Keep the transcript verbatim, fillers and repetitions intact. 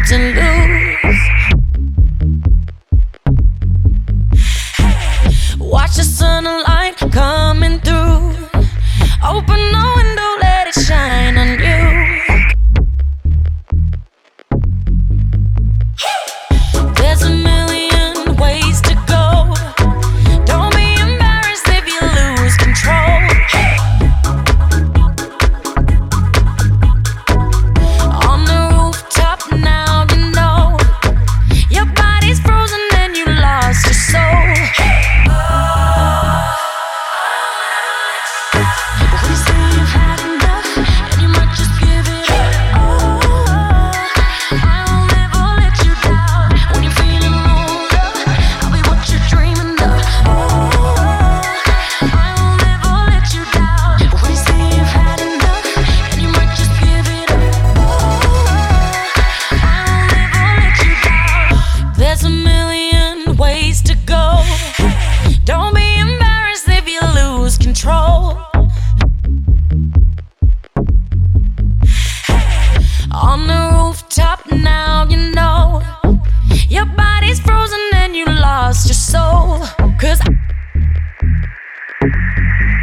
to lose. Watch the sunlight coming through. Open the window, let it shine on you. There's a million ways to go. Don't be embarrassed if you lose control. On the rooftop now, you know your body's frozen and you lost your soul. We say you've had enough and you might just give it up. I'll never let you down. When you're feeling rolled up, I'll be what you're dreaming of. I'll never let you down. We say you've had enough and you might just give it up. I'll never let you down. There's a million ways to go. Don't be embarrassed if you lose control. On the rooftop now, you know your body's frozen and you lost your soul. 'Cause I